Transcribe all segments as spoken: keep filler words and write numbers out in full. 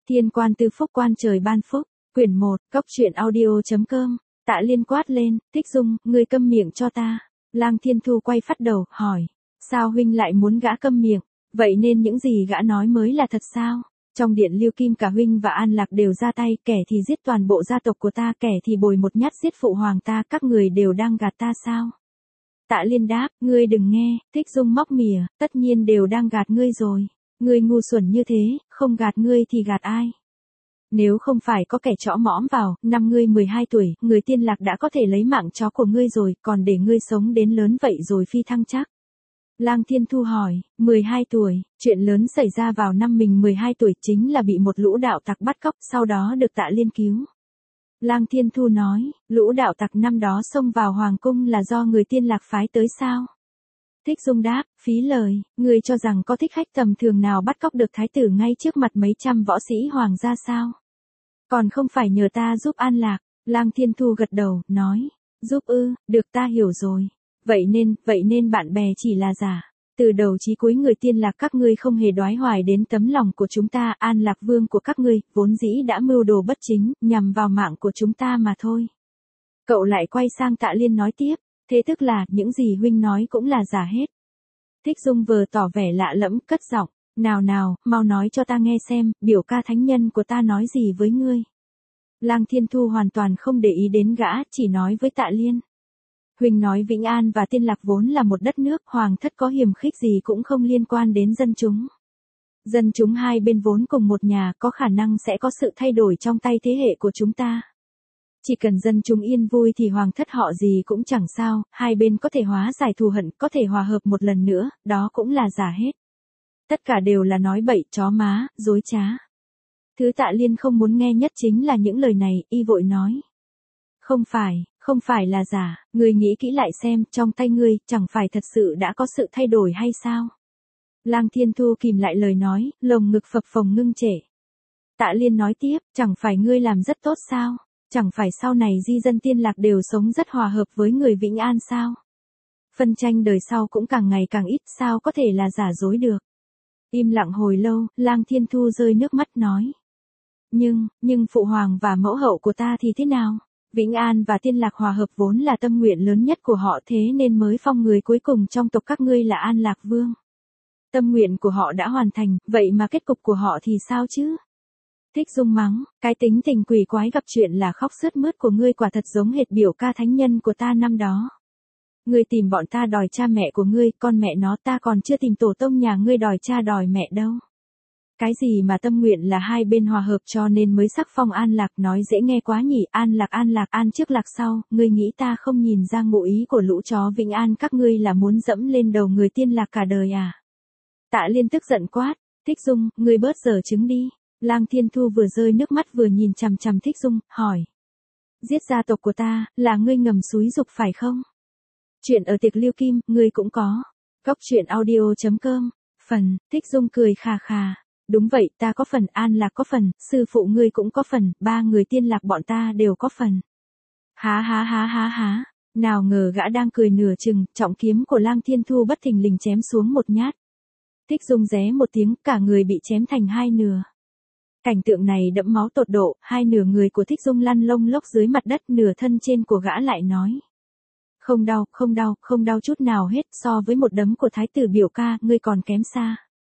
Thiên quan tư phúc quan trời ban phúc, quyển một, cốc truyện audio.com, Tạ Liên quát lên, Thích Dung, ngươi câm miệng cho ta. Lang Thiên Thu quay phát đầu, hỏi, sao huynh lại muốn gã câm miệng, vậy nên những gì gã nói mới là thật sao? Trong điện Lưu Kim cả huynh và An Lạc đều ra tay, kẻ thì giết toàn bộ gia tộc của ta, kẻ thì bồi một nhát giết phụ hoàng ta, các người đều đang gạt ta sao? Tạ Liên đáp, ngươi đừng nghe, Thích Dung móc mỉa, tất nhiên đều đang gạt ngươi rồi. Ngươi ngu xuẩn như thế, không gạt ngươi thì gạt ai? Nếu không phải có kẻ trõ mõm vào, năm ngươi mười hai tuổi, người Tiên Lạc đã có thể lấy mạng chó của ngươi rồi, còn để ngươi sống đến lớn vậy rồi phi thăng chắc. Lang Thiên Thu hỏi, mười hai tuổi, chuyện lớn xảy ra vào năm mình mười hai tuổi chính là bị một lũ đạo tặc bắt cóc, sau đó được Tạ Liên cứu. Lang Thiên Thu nói, lũ đạo tặc năm đó xông vào hoàng cung là do người Tiên Lạc phái tới sao? Thích Dung đáp, phí lời, ngươi cho rằng có thích khách tầm thường nào bắt cóc được thái tử ngay trước mặt mấy trăm võ sĩ hoàng gia sao? Còn không phải nhờ ta giúp An Lạc. Lang Thiên Thu gật đầu, nói, giúp ư, được ta hiểu rồi. Vậy nên, vậy nên bạn bè chỉ là giả. Từ đầu chí cuối người Tiên Lạc các ngươi không hề đoái hoài đến tấm lòng của chúng ta, An Lạc vương của các ngươi, vốn dĩ đã mưu đồ bất chính, nhằm vào mạng của chúng ta mà thôi. Cậu lại quay sang Tạ Liên nói tiếp, thế tức là, những gì huynh nói cũng là giả hết. Thích Dung vừa tỏ vẻ lạ lẫm, cất giọng, nào nào, mau nói cho ta nghe xem, biểu ca thánh nhân của ta nói gì với ngươi. Lang Thiên Thu hoàn toàn không để ý đến gã, chỉ nói với Tạ Liên. Huynh nói Vĩnh An và Tiên Lạc vốn là một đất nước, hoàng thất có hiềm khích gì cũng không liên quan đến dân chúng. Dân chúng hai bên vốn cùng một nhà, có khả năng sẽ có sự thay đổi trong tay thế hệ của chúng ta. Chỉ cần dân chúng yên vui thì hoàng thất họ gì cũng chẳng sao, hai bên có thể hóa giải thù hận, có thể hòa hợp một lần nữa, đó cũng là giả hết. Tất cả đều là nói bậy, chó má, dối trá. Thứ Tạ Liên không muốn nghe nhất chính là những lời này, y vội nói. Không phải, không phải là giả, ngươi nghĩ kỹ lại xem, trong tay ngươi, chẳng phải thật sự đã có sự thay đổi hay sao? Lang Thiên Thu kìm lại lời nói, lồng ngực phập phồng ngưng trệ. Tạ Liên nói tiếp, chẳng phải ngươi làm rất tốt sao? Chẳng phải sau này di dân Tiên Lạc đều sống rất hòa hợp với người Vĩnh An sao? Phân tranh đời sau cũng càng ngày càng ít, sao có thể là giả dối được? Im lặng hồi lâu, Lang Thiên Thu rơi nước mắt nói. Nhưng, nhưng phụ hoàng và mẫu hậu của ta thì thế nào? Vĩnh An và Tiên Lạc hòa hợp vốn là tâm nguyện lớn nhất của họ, thế nên mới phong người cuối cùng trong tộc các ngươi là An Lạc Vương. Tâm nguyện của họ đã hoàn thành, vậy mà kết cục của họ thì sao chứ? Thích Dung mắng, cái tính tình quỷ quái gặp chuyện là khóc sướt mướt của ngươi quả thật giống hệt biểu ca thánh nhân của ta năm đó. Ngươi tìm bọn ta đòi cha mẹ của ngươi, con mẹ nó ta còn chưa tìm tổ tông nhà ngươi đòi cha đòi mẹ đâu. Cái gì mà tâm nguyện là hai bên hòa hợp cho nên mới sắc phong An Lạc, nói dễ nghe quá nhỉ, An Lạc An Lạc An trước Lạc sau, ngươi nghĩ ta không nhìn ra ngụ ý của lũ chó Vĩnh An các ngươi là muốn dẫm lên đầu người Tiên Lạc cả đời à? Tạ Liên tức giận quát, Thích Dung, ngươi bớt giở trứng đi. Lang Thiên Thu vừa rơi nước mắt vừa nhìn chằm chằm Thích Dung, hỏi. Giết gia tộc của ta, là ngươi ngầm xúi dục phải không? Chuyện ở tiệc Lưu Kim, ngươi cũng có. Cốc truyện audio.com, phần, Thích Dung cười khà khà. Đúng vậy, ta có phần, An Lạc có phần, sư phụ ngươi cũng có phần, ba người Tiên Lạc bọn ta đều có phần. Há há há há há, nào ngờ gã đang cười nửa chừng, trọng kiếm của Lang Thiên Thu bất thình lình chém xuống một nhát. Thích Dung ré một tiếng, cả người bị chém thành hai nửa. Cảnh tượng này đẫm máu tột độ, hai nửa người của Thích Dung lăn lông lốc dưới mặt đất, nửa thân trên của gã lại nói. Không đau, không đau, không đau chút nào hết, so với một đấm của thái tử biểu ca, ngươi còn kém xa.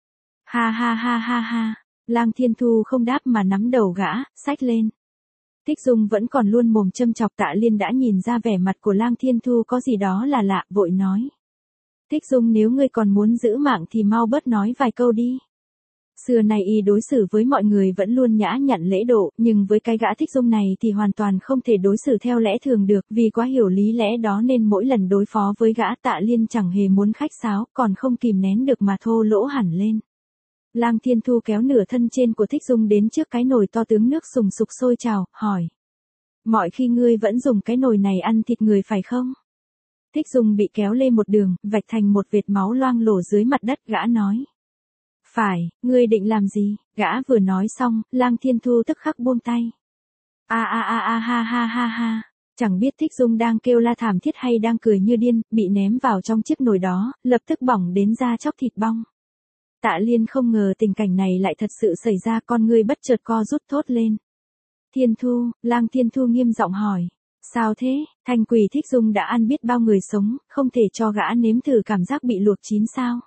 Ha ha ha ha ha, Lang Thiên Thu không đáp mà nắm đầu gã, xách lên. Thích Dung vẫn còn luôn mồm châm chọc. Tạ Liên đã nhìn ra vẻ mặt của Lang Thiên Thu có gì đó là lạ, vội nói. Thích Dung, nếu ngươi còn muốn giữ mạng thì mau bớt nói vài câu đi. Xưa nay y đối xử với mọi người vẫn luôn nhã nhặn lễ độ, nhưng với cái gã Thích Dung này thì hoàn toàn không thể đối xử theo lẽ thường được, vì quá hiểu lý lẽ đó nên mỗi lần đối phó với gã Tạ Liên chẳng hề muốn khách sáo, còn không kìm nén được mà thô lỗ hẳn lên. Lang Thiên Thu kéo nửa thân trên của Thích Dung đến trước cái nồi to tướng nước sùng sục sôi trào, hỏi. Mọi khi ngươi vẫn dùng cái nồi này ăn thịt người phải không? Thích Dung bị kéo lê một đường, vạch thành một vệt máu loang lổ dưới mặt đất, gã nói. Phải, ngươi định làm gì? Gã vừa nói xong, Lang Thiên Thu tức khắc buông tay. A a a a ha ha ha ha. Chẳng biết Thích Dung đang kêu la thảm thiết hay đang cười như điên, bị ném vào trong chiếc nồi đó, lập tức bỏng đến da chóc thịt bong. Tạ Liên không ngờ tình cảnh này lại thật sự xảy ra, con ngươi bất chợt co rút thốt lên. Thiên Thu, Lang Thiên Thu nghiêm giọng hỏi. Sao thế, Thanh Quỳ Thích Dung đã ăn biết bao người sống, không thể cho gã nếm thử cảm giác bị luộc chín sao?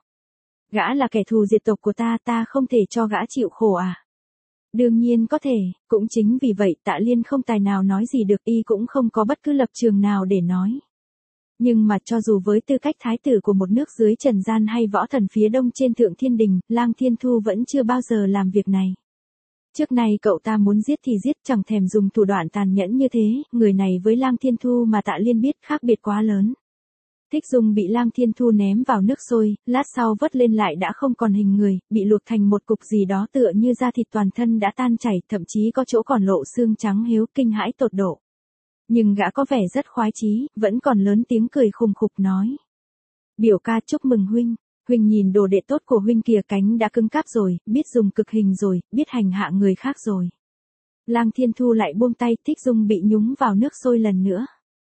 Gã là kẻ thù diệt tộc của ta, ta không thể cho gã chịu khổ à? Đương nhiên có thể, cũng chính vì vậy Tạ Liên không tài nào nói gì được, y cũng không có bất cứ lập trường nào để nói. Nhưng mà cho dù với tư cách thái tử của một nước dưới trần gian hay võ thần phía đông trên thượng thiên đình, Lang Thiên Thu vẫn chưa bao giờ làm việc này. Trước nay cậu ta muốn giết thì giết, chẳng thèm dùng thủ đoạn tàn nhẫn như thế, người này với Lang Thiên Thu mà Tạ Liên biết khác biệt quá lớn. Thích Dung bị Lang Thiên Thu ném vào nước sôi, lát sau vớt lên lại đã không còn hình người, bị luộc thành một cục gì đó tựa như da thịt, toàn thân đã tan chảy, thậm chí có chỗ còn lộ xương trắng hiếu, kinh hãi tột độ. Nhưng gã có vẻ rất khoái chí, vẫn còn lớn tiếng cười khùng khục nói. Biểu ca chúc mừng huynh, huynh nhìn đồ đệ tốt của huynh kìa, cánh đã cứng cáp rồi, biết dùng cực hình rồi, biết hành hạ người khác rồi. Lang Thiên Thu lại buông tay, Thích Dung bị nhúng vào nước sôi lần nữa.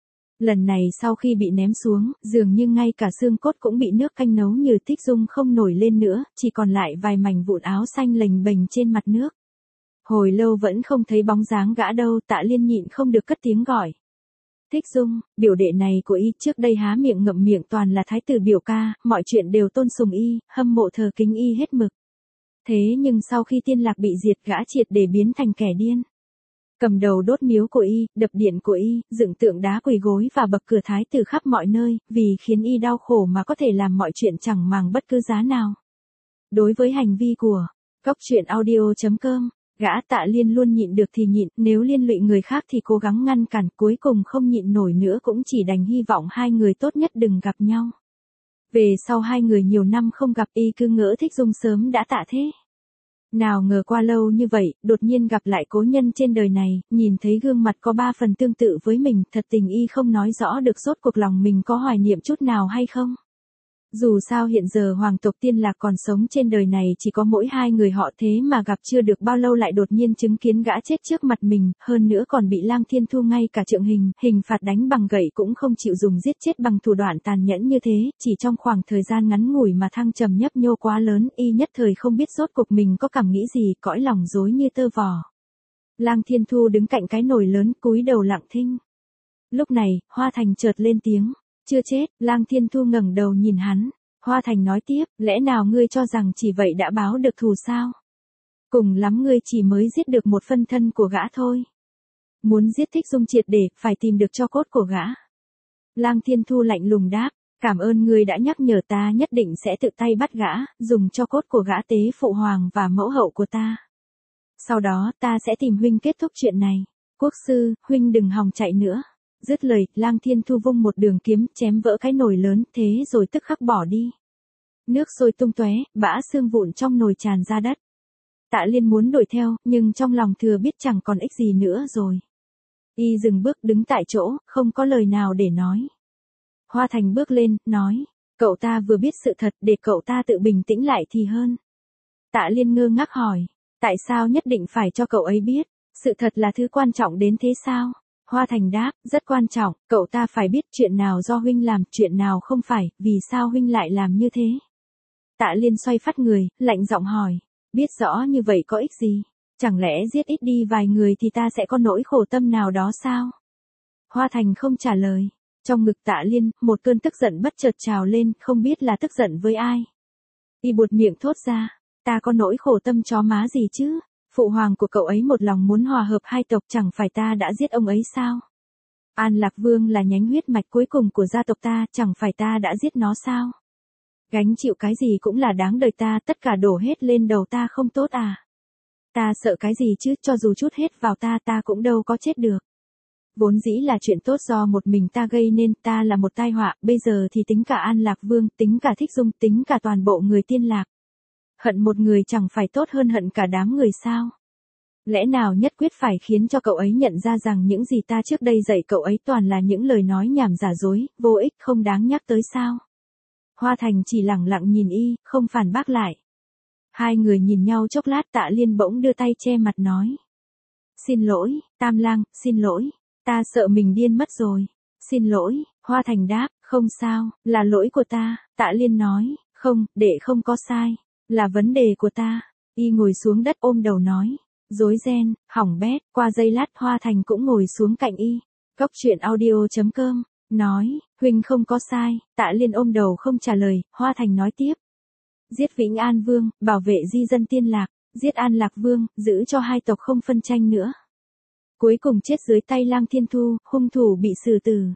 Lần này sau khi bị ném xuống, dường như ngay cả xương cốt cũng bị nước canh nấu như, Thích Dung không nổi lên nữa, chỉ còn lại vài mảnh vụn áo xanh lềnh bềnh trên mặt nước. Hồi lâu vẫn không thấy bóng dáng gã đâu, Tạ Liên nhịn không được cất tiếng gọi. Thích Dung, biểu đệ này của y trước đây há miệng ngậm miệng toàn là thái tử biểu ca, mọi chuyện đều tôn sùng y, hâm mộ thờ kính y hết mực. Thế nhưng sau khi Tiên Lạc bị diệt, gã triệt để biến thành kẻ điên. Cầm đầu đốt miếu của y, đập điện của y, dựng tượng đá quỳ gối và bậc cửa thái tử khắp mọi nơi, vì khiến y đau khổ mà có thể làm mọi chuyện chẳng màng bất cứ giá nào. Đối với hành vi của Cóc Truyện Audio chấm com, gã Tạ Liên luôn nhịn được thì nhịn, nếu liên lụy người khác thì cố gắng ngăn cản, cuối cùng không nhịn nổi nữa cũng chỉ đành hy vọng hai người tốt nhất đừng gặp nhau. Về sau hai người nhiều năm không gặp, y cứ ngỡ Thích Dung sớm đã tạ thế. Nào ngờ qua lâu như vậy, đột nhiên gặp lại cố nhân trên đời này, nhìn thấy gương mặt có ba phần tương tự với mình, thật tình y không nói rõ được rốt cuộc lòng mình có hoài niệm chút nào hay không. Dù sao hiện giờ hoàng tộc Tiên Lạc còn sống trên đời này chỉ có mỗi hai người họ, thế mà gặp chưa được bao lâu lại đột nhiên chứng kiến gã chết trước mặt mình, hơn nữa còn bị Lang Thiên Thu ngay cả trượng hình, hình phạt đánh bằng gậy cũng không chịu dùng, giết chết bằng thủ đoạn tàn nhẫn như thế, chỉ trong khoảng thời gian ngắn ngủi mà thăng trầm nhấp nhô quá lớn, y nhất thời không biết rốt cuộc mình có cảm nghĩ gì, cõi lòng rối như tơ vò. Lang Thiên Thu đứng cạnh cái nồi lớn, cúi đầu lặng thinh. Lúc này, Hoa Thành chợt lên tiếng. Chưa chết, Lang Thiên Thu ngẩng đầu nhìn hắn. Hoa Thành nói tiếp, lẽ nào ngươi cho rằng chỉ vậy đã báo được thù sao? Cùng lắm ngươi chỉ mới giết được một phân thân của gã thôi. Muốn giết Thích Dung triệt để, phải tìm được tro cốt của gã. Lang Thiên Thu lạnh lùng đáp, cảm ơn ngươi đã nhắc nhở, ta nhất định sẽ tự tay bắt gã, dùng tro cốt của gã tế phụ hoàng và mẫu hậu của ta. Sau đó ta sẽ tìm huynh kết thúc chuyện này. Quốc sư, huynh đừng hòng chạy nữa. Dứt lời, Lang Thiên Thu vung một đường kiếm, chém vỡ cái nồi lớn, thế rồi tức khắc bỏ đi. Nước sôi tung tóe, bã xương vụn trong nồi tràn ra đất. Tạ Liên muốn đuổi theo, nhưng trong lòng thừa biết chẳng còn ích gì nữa rồi. Y dừng bước đứng tại chỗ, không có lời nào để nói. Hoa Thành bước lên, nói, cậu ta vừa biết sự thật, để cậu ta tự bình tĩnh lại thì hơn. Tạ Liên ngơ ngác hỏi, tại sao nhất định phải cho cậu ấy biết, sự thật là thứ quan trọng đến thế sao? Hoa Thành đáp, rất quan trọng, cậu ta phải biết chuyện nào do huynh làm, chuyện nào không phải, vì sao huynh lại làm như thế. Tạ Liên xoay phát người, lạnh giọng hỏi, biết rõ như vậy có ích gì? Chẳng lẽ giết ít đi vài người thì ta sẽ có nỗi khổ tâm nào đó sao? Hoa Thành không trả lời. Trong ngực Tạ Liên, một cơn tức giận bất chợt trào lên, không biết là tức giận với ai. Y buột miệng thốt ra, ta có nỗi khổ tâm chó má gì chứ? Phụ hoàng của cậu ấy một lòng muốn hòa hợp hai tộc, chẳng phải ta đã giết ông ấy sao? An Lạc Vương là nhánh huyết mạch cuối cùng của gia tộc ta, chẳng phải ta đã giết nó sao? Gánh chịu cái gì cũng là đáng đời ta, tất cả đổ hết lên đầu ta không tốt à? Ta sợ cái gì chứ, cho dù chút hết vào ta ta cũng đâu có chết được. Vốn dĩ là chuyện tốt do một mình ta gây nên, ta là một tai họa, bây giờ thì tính cả An Lạc Vương, tính cả Thích Dung, tính cả toàn bộ người Tiên Lạc. Hận một người chẳng phải tốt hơn hận cả đám người sao? Lẽ nào nhất quyết phải khiến cho cậu ấy nhận ra rằng những gì ta trước đây dạy cậu ấy toàn là những lời nói nhảm giả dối, vô ích không đáng nhắc tới sao? Hoa Thành chỉ lặng lặng nhìn y, không phản bác lại. Hai người nhìn nhau chốc lát, Tạ Liên bỗng đưa tay che mặt nói. Xin lỗi, Tam Lang, xin lỗi, ta sợ mình điên mất rồi. Xin lỗi, Hoa Thành đáp, không sao, là lỗi của ta. Tạ Liên nói, không, đệ không có sai. Là vấn đề của ta. Y ngồi xuống đất ôm đầu nói. Rối ren, hỏng bét, qua giây lát Hoa Thành cũng ngồi xuống cạnh Y. Cốc truyện audio chấm com, nói, huynh không có sai, Tạ Liên ôm đầu không trả lời, Hoa Thành nói tiếp. Giết Vĩnh An Vương, bảo vệ di dân Tiên Lạc, giết An Lạc Vương, giữ cho hai tộc không phân tranh nữa. Cuối cùng chết dưới tay Lang Thiên Thu, hung thủ bị xử tử.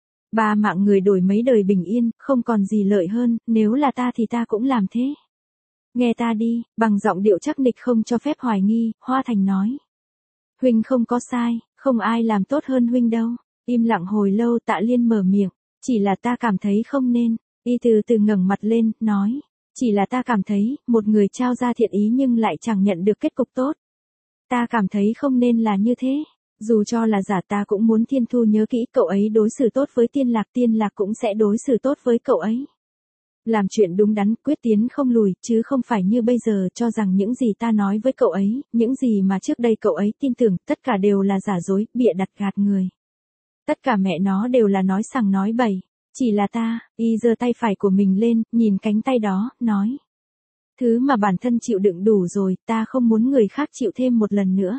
Ba mạng người đổi mấy đời bình yên, không còn gì lợi hơn, nếu là ta thì ta cũng làm thế. Nghe ta đi, bằng giọng điệu chắc nịch không cho phép hoài nghi, Hoa Thành nói. Huynh không có sai, không ai làm tốt hơn huynh đâu. Im lặng hồi lâu Tạ Liên mở miệng, chỉ là ta cảm thấy không nên. Y từ từ ngẩng mặt lên, nói. Chỉ là ta cảm thấy, một người trao ra thiện ý nhưng lại chẳng nhận được kết cục tốt. Ta cảm thấy không nên là như thế. Dù cho là giả ta cũng muốn Thiên Thu nhớ kỹ cậu ấy đối xử tốt với Tiên Lạc, Tiên Lạc cũng sẽ đối xử tốt với cậu ấy. Làm chuyện đúng đắn, quyết tiến không lùi, chứ không phải như bây giờ cho rằng những gì ta nói với cậu ấy, những gì mà trước đây cậu ấy tin tưởng, tất cả đều là giả dối, bịa đặt gạt người. Tất cả mẹ nó đều là nói sằng nói bậy. Chỉ là ta, Y giơ tay phải của mình lên, nhìn cánh tay đó, nói. Thứ mà bản thân chịu đựng đủ rồi, ta không muốn người khác chịu thêm một lần nữa.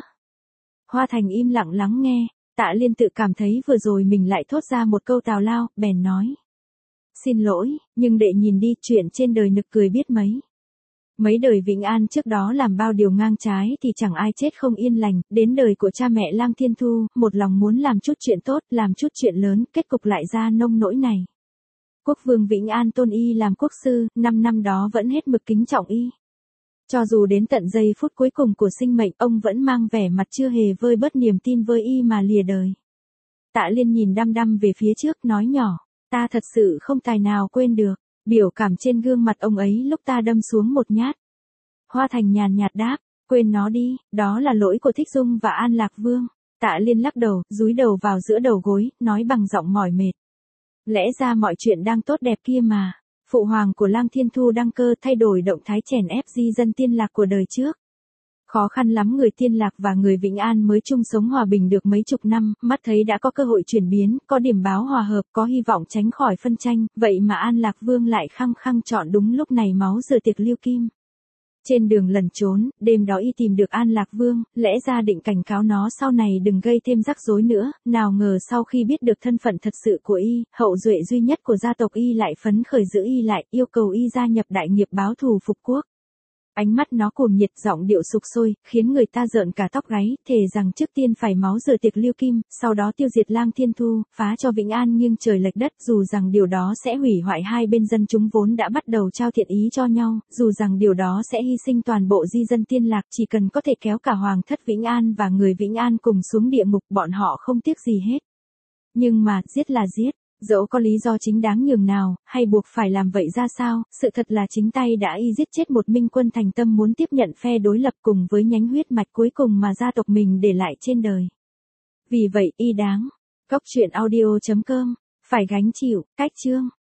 Hoa Thành im lặng lắng nghe, Tạ Liên tự cảm thấy vừa rồi mình lại thốt ra một câu tào lao, bèn nói. Xin lỗi, nhưng đệ nhìn đi, chuyện trên đời nực cười biết mấy. Mấy đời Vĩnh An trước đó làm bao điều ngang trái thì chẳng ai chết không yên lành, đến đời của cha mẹ Lang Thiên Thu, một lòng muốn làm chút chuyện tốt, làm chút chuyện lớn, kết cục lại ra nông nỗi này. Quốc vương Vĩnh An tôn Y làm quốc sư, năm năm đó vẫn hết mực kính trọng Y. Cho dù đến tận giây phút cuối cùng của sinh mệnh, ông vẫn mang vẻ mặt chưa hề vơi bớt niềm tin với Y mà lìa đời. Tạ Liên nhìn đăm đăm về phía trước, nói nhỏ, ta thật sự không tài nào quên được, biểu cảm trên gương mặt ông ấy lúc ta đâm xuống một nhát. Hoa Thành nhàn nhạt đáp, quên nó đi, đó là lỗi của Thích Dung và An Lạc Vương. Tạ Liên lắc đầu, dúi đầu vào giữa đầu gối, nói bằng giọng mỏi mệt. Lẽ ra mọi chuyện đang tốt đẹp kia mà. Phụ hoàng của Lang Thiên Thu đăng cơ thay đổi động thái chèn ép di dân Tiên Lạc của đời trước. Khó khăn lắm người Tiên Lạc và người Vĩnh An mới chung sống hòa bình được mấy chục năm, mắt thấy đã có cơ hội chuyển biến, có điểm báo hòa hợp, có hy vọng tránh khỏi phân tranh, vậy mà An Lạc Vương lại khăng khăng chọn đúng lúc này máu rửa tiệc Lưu Kim. Trên đường lẩn trốn, đêm đó Y tìm được An Lạc Vương, lẽ ra định cảnh cáo nó sau này đừng gây thêm rắc rối nữa, nào ngờ sau khi biết được thân phận thật sự của Y, hậu duệ duy nhất của gia tộc Y lại phấn khởi giữ Y lại, yêu cầu Y gia nhập đại nghiệp báo thù phục quốc. Ánh mắt nó cuồng nhiệt, giọng điệu sục sôi, khiến người ta rợn cả tóc gáy, thề rằng trước tiên phải máu rửa tiệc Lưu Kim, sau đó tiêu diệt Lang Thiên Thu, phá cho Vĩnh An nghiêng trời lệch đất, dù rằng điều đó sẽ hủy hoại hai bên dân chúng vốn đã bắt đầu trao thiện ý cho nhau, dù rằng điều đó sẽ hy sinh toàn bộ di dân Tiên Lạc, chỉ cần có thể kéo cả hoàng thất Vĩnh An và người Vĩnh An cùng xuống địa ngục, bọn họ không tiếc gì hết. Nhưng mà, giết là giết. Dẫu có lý do chính đáng nhường nào, hay buộc phải làm vậy ra sao, sự thật là chính tay đã Y giết chết một minh quân thành tâm muốn tiếp nhận phe đối lập cùng với nhánh huyết mạch cuối cùng mà gia tộc mình để lại trên đời. Vì vậy Y đáng. Cốc truyện audio chấm com, phải gánh chịu, cách chương.